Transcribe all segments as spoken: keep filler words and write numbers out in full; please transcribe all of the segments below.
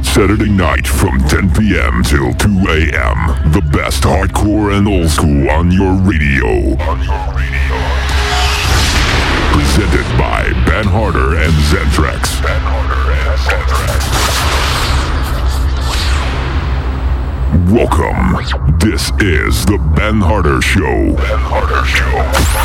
Saturday night from ten p.m. till two a.m. The best hardcore and old school on your radio. On your radio. Presented by Ben Harder and Zentrax. Ben Harder and Zentrax. Welcome. This is the Ben Harder Show. Ben Harder Show.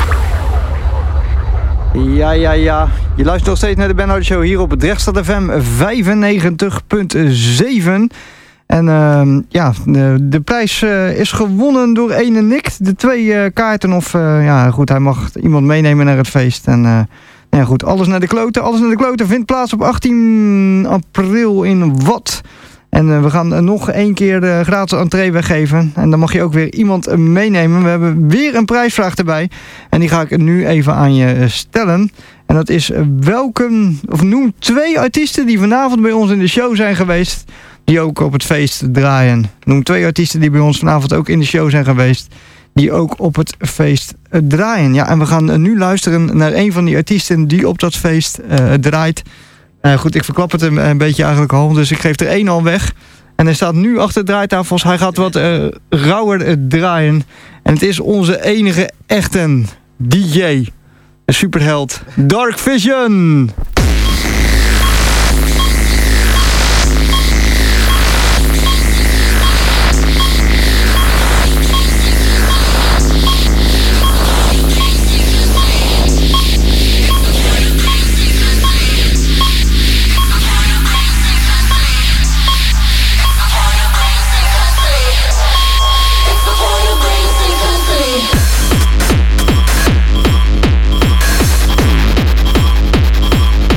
Ja, ja, ja. Je luistert nog steeds naar de Ben Harder Show hier op het Drechtstad F M vijfennegentig punt zeven. En uh, ja, de, de prijs uh, is gewonnen door ene Nick. De twee uh, kaarten of, uh, ja goed, hij mag iemand meenemen naar het feest. En uh, ja goed, alles naar de kloten. Alles naar de kloten vindt plaats op achttien april in Watt. En uh, we gaan uh, nog één keer de gratis entree weggeven. En dan mag je ook weer iemand uh, meenemen. We hebben weer een prijsvraag erbij. En die ga ik nu even aan je uh, stellen. En dat is uh, welke, of noem twee artiesten die vanavond bij ons in de show zijn geweest, die ook op het feest draaien. Noem twee artiesten die bij ons vanavond ook in de show zijn geweest, die ook op het feest uh, draaien. Ja, en we gaan uh, nu luisteren naar een van die artiesten die op dat feest uh, draait. Uh, goed, ik verklap het een, een beetje eigenlijk al, dus ik geef er één al weg. En hij staat nu achter de draaitafels. Hij gaat wat uh, rauwer uh, draaien. En het is onze enige echte D J, de superheld, Dark Vision. We'll be right back.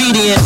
ingredient.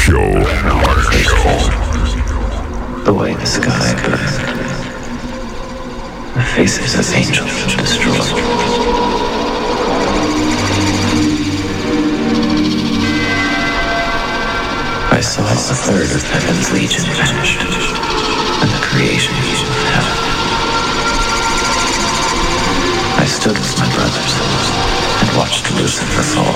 Show. The way the sky burned. The faces of angels destroyed. I saw a third of heaven's legion vanished, and the creation of heaven. I stood with my brothers and watched Lucifer fall.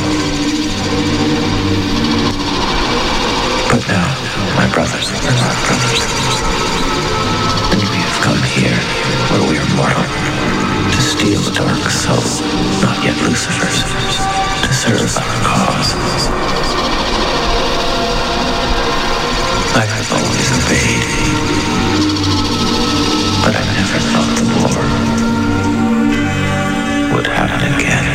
But now, my brothers are not brothers. And we have come here, where we are mortal, to steal the dark soul, not yet Lucifer's, to serve our cause. I have always obeyed, but I never thought the war would happen again.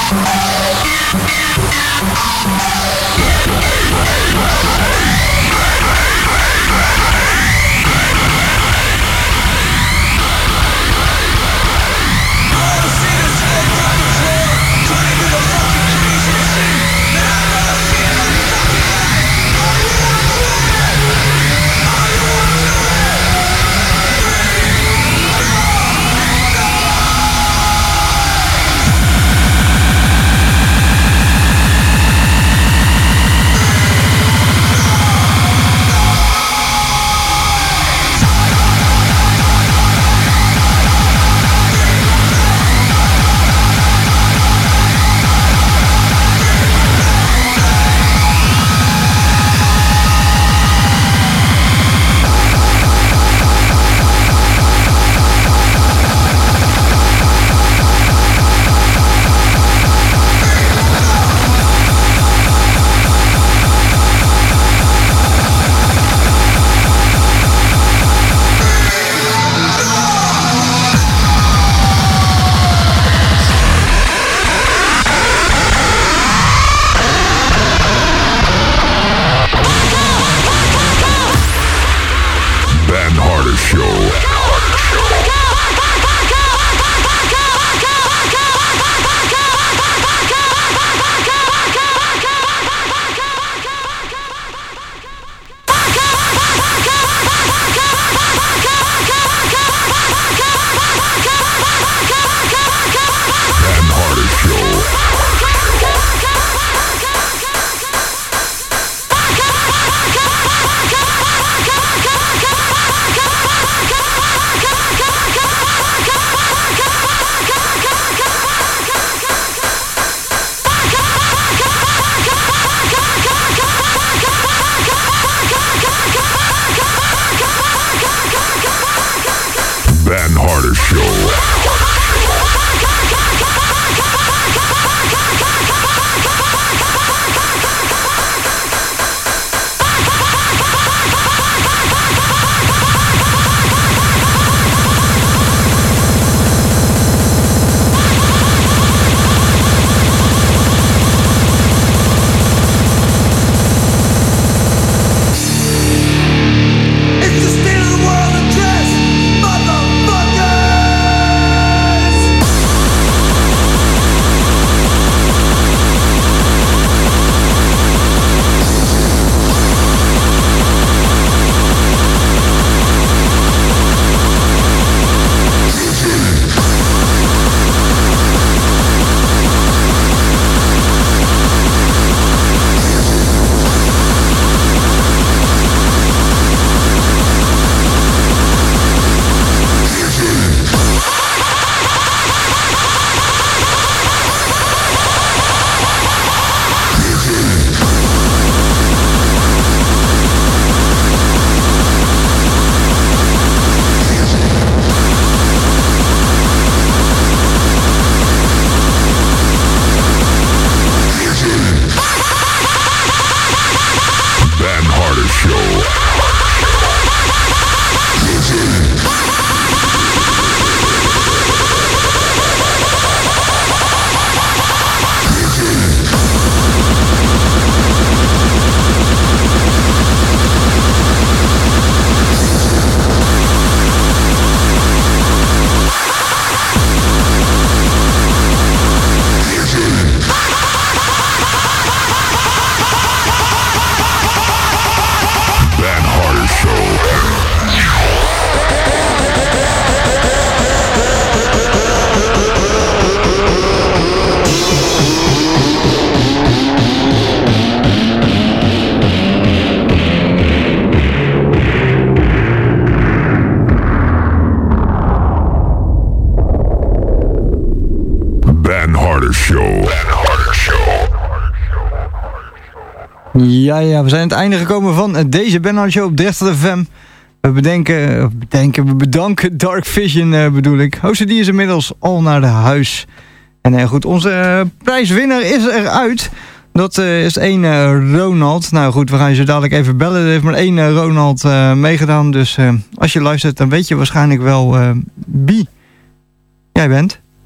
Ja, ja, we zijn aan het einde gekomen van deze Ben Harder Show op Drenthe F M. We bedenken, bedenken, we bedanken Dark Vision uh, bedoel ik. Host die is inmiddels al naar de huis. En uh, goed, onze uh, prijswinnaar is eruit. Dat uh, is één uh, Ronald. Nou goed, we gaan je zo dadelijk even bellen. Er heeft maar één uh, Ronald uh, meegedaan. Dus uh, als je luistert, dan weet je waarschijnlijk wel uh, wie jij bent. Ja,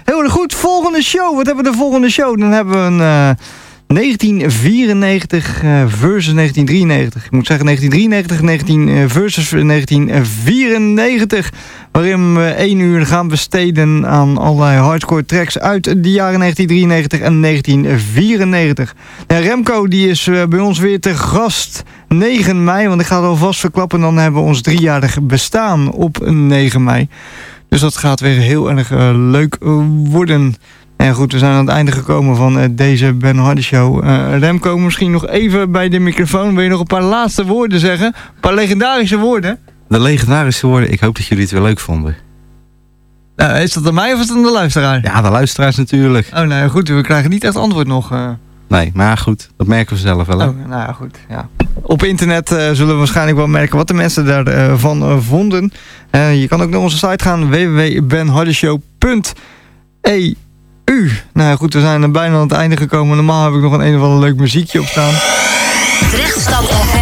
Heel erg goed, volgende show. Wat hebben we de volgende show? Dan hebben we een uh, negentien vierennegentig uh, versus negentien drieënnegentig. Ik moet zeggen negentien drieënnegentig negentien, uh, versus negentien vierennegentig. Waarin we één uur gaan besteden aan allerlei hardcore tracks uit de jaren negentien drieënnegentig en negentien vierennegentig. Ja, Remco die is uh, bij ons weer te gast negen mei. Want ik ga het alvast verklappen. Dan hebben we ons driejarig bestaan op negen mei. Dus dat gaat weer heel erg uh, leuk uh, worden. En goed, we zijn aan het einde gekomen van uh, deze Ben Hardy Show. Uh, Remco, misschien nog even bij de microfoon. Wil je nog een paar laatste woorden zeggen? Een paar legendarische woorden? De legendarische woorden. Ik hoop dat jullie het weer leuk vonden. Uh, is dat aan mij of is dat aan de luisteraar? Ja, de luisteraars natuurlijk. Oh, nou ja, goed. We krijgen niet echt antwoord nog. Uh... Nee, maar goed. Dat merken we zelf wel. Hè? Oh, nou ja, goed. Ja. Op internet uh, zullen we waarschijnlijk wel merken wat de mensen daarvan uh, uh, vonden. Uh, je kan ook naar onze site gaan. w w w punt ben hardy show punt e u. Nou ja, goed. We zijn er bijna aan het einde gekomen. Normaal heb ik nog een een of ander leuk muziekje op staan. Drechtstad F